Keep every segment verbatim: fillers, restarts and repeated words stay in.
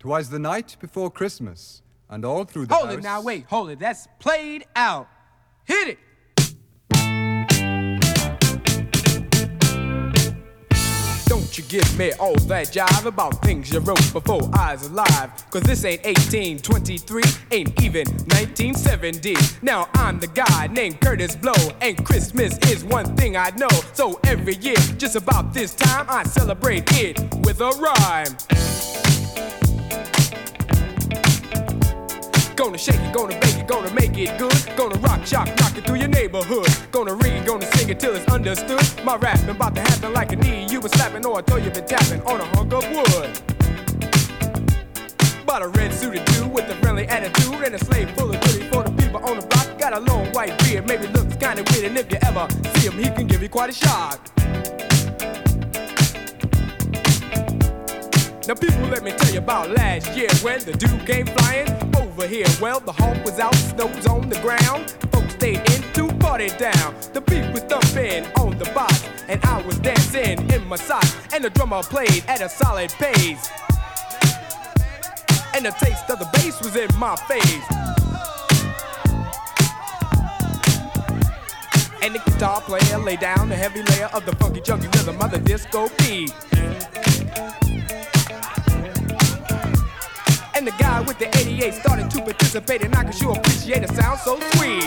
'Twas the night before Christmas, and all through the hold house... Hold it now, wait, hold it. That's played out. Hit it! Don't you give me all that jive about things you wrote before I was alive. Cause this ain't eighteen twenty-three, ain't even nineteen seventy. Now I'm the guy named Curtis Blow, and Christmas is one thing I know. So every year, just about this time, I celebrate it with a rhyme. Gonna shake it, gonna bake it, gonna make it good. Gonna rock, shock, rock it through your neighborhood. Gonna read, gonna sing it till it's understood. My rapping about to happen like a knee you been slapping, or I thought you been tapping on a hunk of wood. Bought a red suited dude with a friendly attitude and a slave full of goodies for the people on the block. Got a long white beard, maybe looks kinda weird, and if you ever see him, he can give you quite a shock. Now people, let me tell you about last year when the dude came flying over here. Well, the hawk was out, snow's on the ground. Folks stayed in to party down. The beat was thumping on the box, and I was dancing in my socks. And the drummer played at a solid pace, and the taste of the bass was in my face. And the guitar player laid down the heavy layer of the funky chunky rhythm of the disco beat. And the guy with the eighty-eight started to participate, and I could sure appreciate a sound so sweet.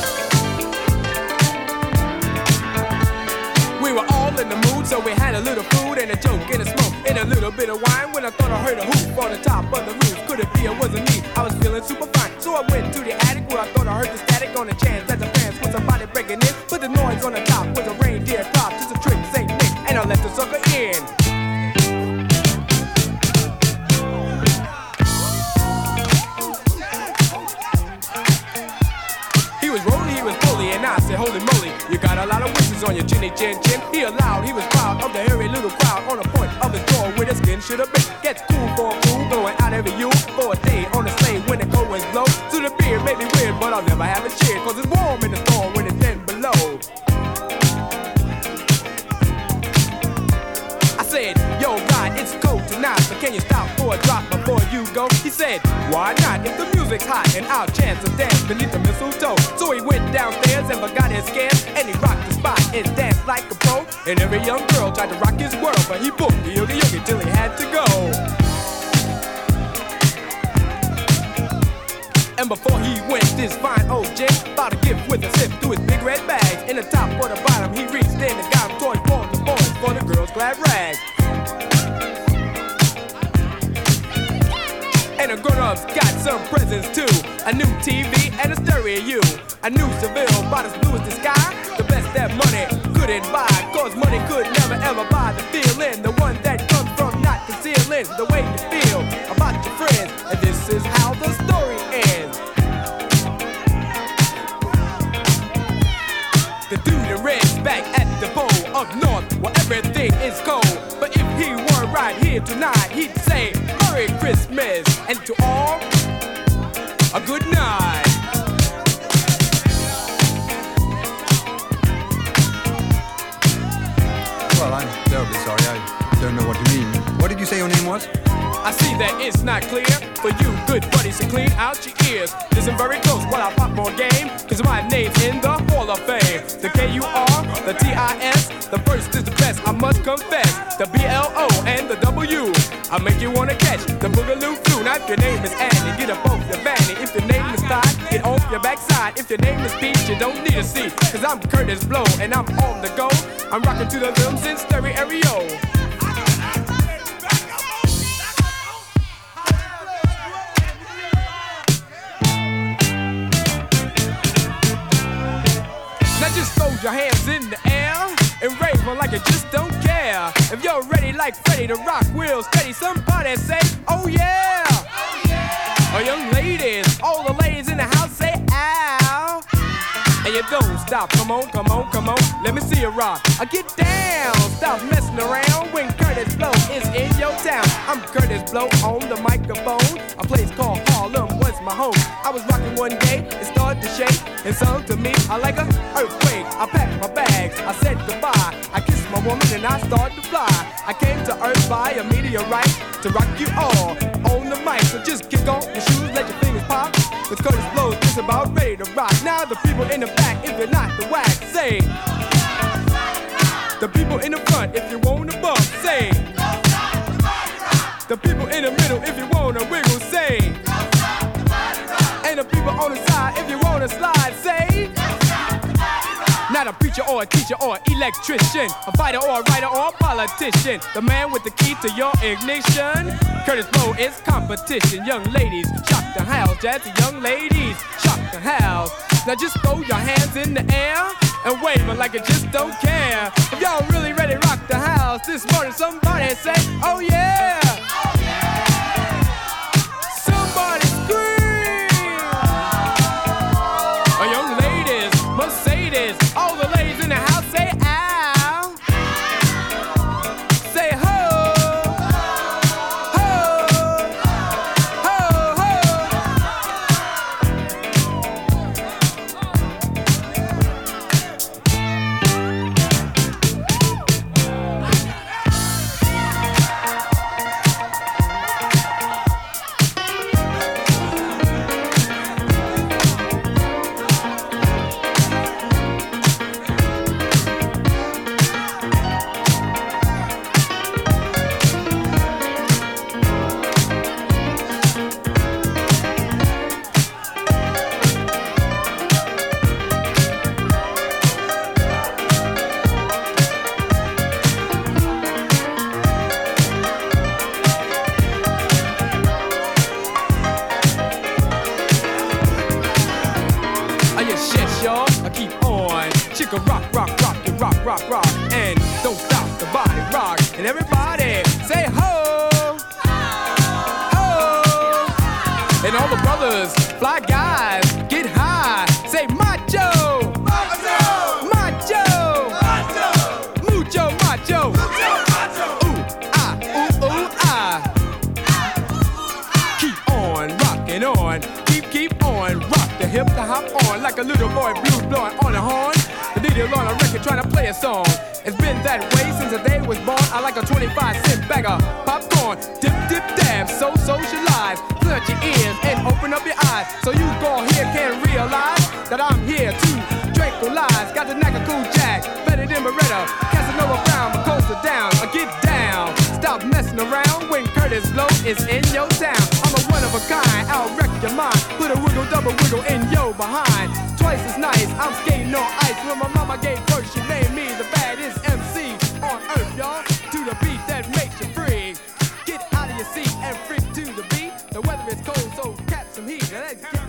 We were all in the mood, so we had a little food and a joke and a smoke and a little bit of wine. When I thought I heard a hoop on the top of the roof, could it be it wasn't me? I was feeling super fine, so I went to the attic where I thought I heard the static on the chance that the fans was somebody breaking in. But the noise on the top was a reindeer drop, just a trick, Saint Nick, and I let the sucker in. And I said, holy moly, you got a lot of wishes on your chinny chin chin. He allowed, he was proud of the hairy little crowd on the point of the door where the skin should have been. Gets cool for a fool, going out every you for a day on the sleigh when the cold winds blow. So the beer may be weird, but I'll never have a cheer, cause it's warm in the storm when it's ten below. I said, yo, God, it's cold tonight, so can you stop for a drop before you go? He said, why not? If the music's hot and I'll chance a dance beneath the mistletoe. So he went downstairs and forgot his scares, and he rocked the spot and danced like a pro. And every young girl tried to rock his world, but he booked the yogi yogi till he had to go. And before he went, this fine old gent bought a gift with a sip through his big red bags. In the top or the bottom, he reached in and got him toys for the boys, for the girls' glad rags. And the grown-ups got some presents too. A new T V and a stereo. A new Seville, about as blue as the sky. The best that money couldn't buy, cause money could never ever buy the feeling. The one that comes from not concealing the way you feel about your friends. And this is how the story ends. The dude in red's back at the pole up north where everything is cold. But if he weren't right here tonight, he'd say Merry Christmas, and to all, a good night. Well, I'm terribly sorry. I don't know what you mean. What did you say your name was? I see that it's not clear for you good buddies to clean out your ears. Listen very close while I pop more game, cause my name's in the Hall of Fame. The K U R, the T I S, the first is the best, I must confess. The B L O and the W, I make you wanna catch the Boogaloo flu. Now if your name is Annie, get up off your fanny. If your name is Todd, get off your backside. If your name is Pete, you don't need a seat, cause I'm Curtis Blow and I'm on the go. I'm rocking to the rhythms in stereo. Just throw your hands in the air and rave on like you just don't care. If you're ready like Freddie to rock real steady, somebody say, oh yeah. Oh yeah. Or young ladies, all the ladies in the house say, ow. And you don't stop, come on, come on, come on, let me see you rock. I get down, stop messing around when Curtis Blow is in your town. I'm Curtis Blow on the microphone. A place called Harlem was my home. I was rocking one day, it started to shake, and sung to me, I like an earthquake. I packed my bags, I said goodbye. I kissed my woman and I started to fly. I came to Earth by a meteorite to rock you all on the mic. people in the back, if you're not the whack, say. The people in the front, if you want to bump, say. The people in the middle, if you want to wiggle, say. And the people on the side, if you want to slide, say. Not a preacher or a teacher or an electrician, a fighter or a writer or a politician. The man with the key to your ignition. Curtis Blow is competition. Young ladies, shock the house. Jazzy young ladies, shock the house. Now just throw your hands in the air and wave it like you just don't care. If y'all really ready to rock the house this morning, somebody say, oh yeah! Oh yeah! Somebody scream! Oh, young ladies, Mercedes, all the ladies in the house say ow. Say ho. Ho. Ho, ho. Y'all, I keep on. Chicka rock, rock, rock, and rock, rock, rock, and don't stop the body rock. And everybody say ho, ho. And all the brothers, fly guys, get high. Say macho, macho, macho, macho, mucho macho, mucho macho. Ooh ah, ooh ooh ah. Keep on rocking on, keep keep on rock. The hip to hop on like a little boy blues blowing on a horn. The needle on a record trying to play a song. It's been that way since the day was born. I like a twenty-five cent bag of popcorn. Dip, dip, dab, so socialize. Plunge your ears and open up your eyes. So you go here can realize that I'm here to tranquilize. Got the knack of cool jack, better than Beretta. Casanova Brown, my coaster down. I get down. Stop messing around when Curtis Blow is in your town. I'm a one of a kind, I'll wreck your mind. Put a wiggle, double wiggle in your behind. Twice as nice, I'm skating on ice. When my mama gave birth, she named me the baddest M C on earth, y'all. To the beat that makes you free. Get out of your seat and freak to the beat. The weather is cold, so catch some heat. Now let's get